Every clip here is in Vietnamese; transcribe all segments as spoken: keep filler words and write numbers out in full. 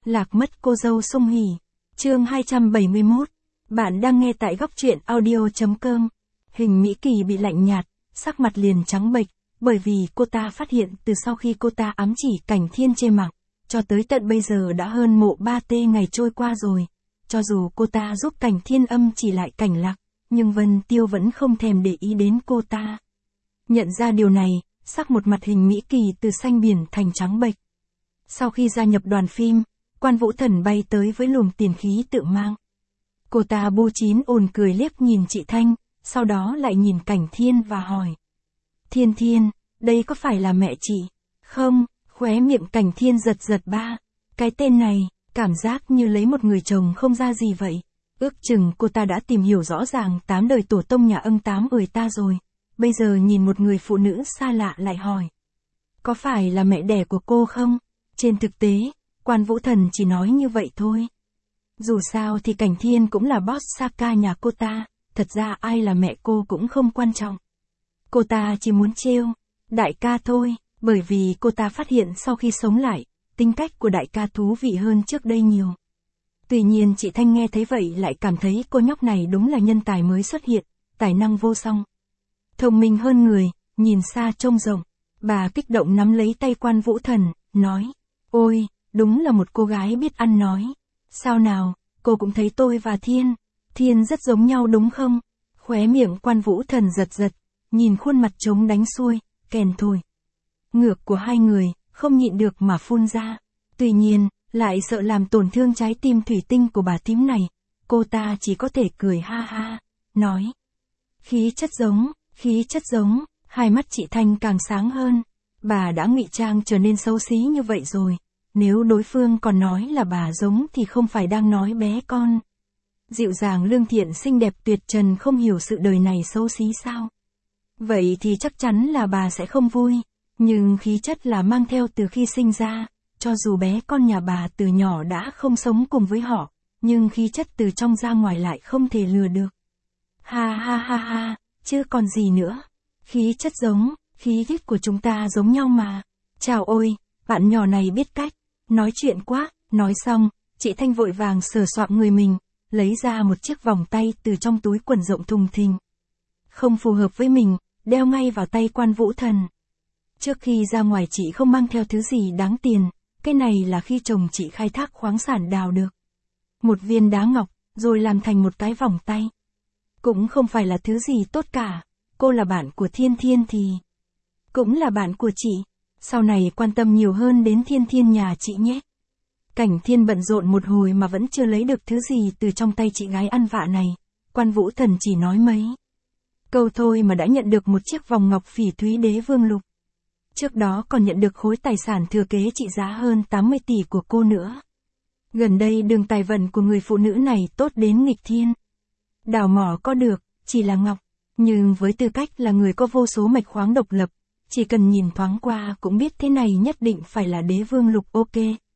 Lạc mất cô dâu Song Hỷ. Chương hai trăm bảy mươi mốt. Bạn đang nghe tại góc truyện audio.com. Hình Mỹ Kỳ bị lạnh nhạt, sắc mặt liền trắng bệch, bởi vì cô ta phát hiện từ sau khi cô ta ám chỉ Cảnh Thiên trên mạng, cho tới tận bây giờ đã hơn mộ ba tê ngày trôi qua rồi. Cho dù cô ta giúp Cảnh Thiên âm chỉ lại Cảnh Lạc, nhưng Vân Tiêu vẫn không thèm để ý đến cô ta. Nhận ra điều này, sắc một mặt Hình Mỹ Kỳ từ xanh biển thành trắng bệch. Sau khi gia nhập đoàn phim, Quan Vũ Thần bay tới với luồng tiền khí tự mang. Cô ta bu chín ồn cười liếc nhìn chị Thanh, sau đó lại nhìn Cảnh Thiên và hỏi. Thiên Thiên, đây có phải là mẹ chị? Không, khóe miệng Cảnh Thiên giật giật ba. Cái tên này, cảm giác như lấy một người chồng không ra gì vậy. Ước chừng cô ta đã tìm hiểu rõ ràng tám đời tổ tông nhà ông tám ơi ta rồi. Bây giờ nhìn một người phụ nữ xa lạ lại hỏi. Có phải là mẹ đẻ của cô không? Trên thực tế, Quan Vũ Thần chỉ nói như vậy thôi. Dù sao thì Cảnh Thiên cũng là boss Saka nhà cô ta, thật ra ai là mẹ cô cũng không quan trọng. Cô ta chỉ muốn trêu đại ca thôi, bởi vì cô ta phát hiện sau khi sống lại, tính cách của đại ca thú vị hơn trước đây nhiều. Tuy nhiên chị Thanh nghe thấy vậy lại cảm thấy cô nhóc này đúng là nhân tài mới xuất hiện, tài năng vô song. Thông minh hơn người, nhìn xa trông rộng, bà kích động nắm lấy tay Quan Vũ Thần, nói, ôi, đúng là một cô gái biết ăn nói. Sao nào, cô cũng thấy tôi và Thiên, Thiên rất giống nhau đúng không? Khóe miệng Quan Vũ Thần giật giật, nhìn khuôn mặt trống đánh xuôi, kèn thổi. Ngược của hai người, không nhịn được mà phun ra. Tuy nhiên, lại sợ làm tổn thương trái tim thủy tinh của bà tím này, cô ta chỉ có thể cười ha ha, nói. Khí chất giống, khí chất giống, hai mắt chị Thanh càng sáng hơn. Bà đã ngụy trang trở nên xấu xí như vậy rồi. Nếu đối phương còn nói là bà giống thì không phải đang nói bé con. Dịu dàng lương thiện xinh đẹp tuyệt trần không hiểu sự đời này xấu xí sao? Vậy thì chắc chắn là bà sẽ không vui. Nhưng khí chất là mang theo từ khi sinh ra. Cho dù bé con nhà bà từ nhỏ đã không sống cùng với họ, nhưng khí chất từ trong ra ngoài lại không thể lừa được. Ha ha ha ha, chứ còn gì nữa. Khí chất giống, khí chất của chúng ta giống nhau mà. Chào ôi, bạn nhỏ này biết cách. Nói chuyện quá, nói xong, chị Thanh vội vàng sờ soạng người mình, lấy ra một chiếc vòng tay từ trong túi quần rộng thùng thình. Không phù hợp với mình, đeo ngay vào tay Quan Vũ Thần. Trước khi ra ngoài chị không mang theo thứ gì đáng tiền, cái này là khi chồng chị khai thác khoáng sản đào được. Một viên đá ngọc, rồi làm thành một cái vòng tay. Cũng không phải là thứ gì tốt cả, cô là bạn của Thiên Thiên thì cũng là bạn của chị. Sau này quan tâm nhiều hơn đến Thiên Thiên nhà chị nhé. Cảnh Thiên bận rộn một hồi mà vẫn chưa lấy được thứ gì từ trong tay chị gái ăn vạ này. Quan Vũ Thần chỉ nói mấy câu thôi mà đã nhận được một chiếc vòng ngọc phỉ thúy đế vương lục. Trước đó còn nhận được khối tài sản thừa kế trị giá hơn tám mươi tỷ của cô nữa. Gần đây đường tài vận của người phụ nữ này tốt đến nghịch thiên. Đào mỏ có được, chỉ là ngọc, nhưng với tư cách là người có vô số mạch khoáng độc lập, chỉ cần nhìn thoáng qua cũng biết thế này nhất định phải là đế vương lục ok.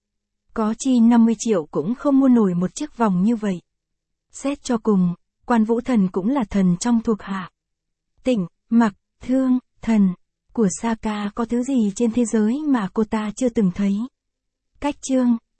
Có chi năm mươi triệu cũng không mua nổi một chiếc vòng như vậy. Xét cho cùng, Quan Vũ Thần cũng là thần trong thuộc hạ. Tịnh, Mặc, Thương, Thần của Saka có thứ gì trên thế giới mà cô ta chưa từng thấy. Cách chương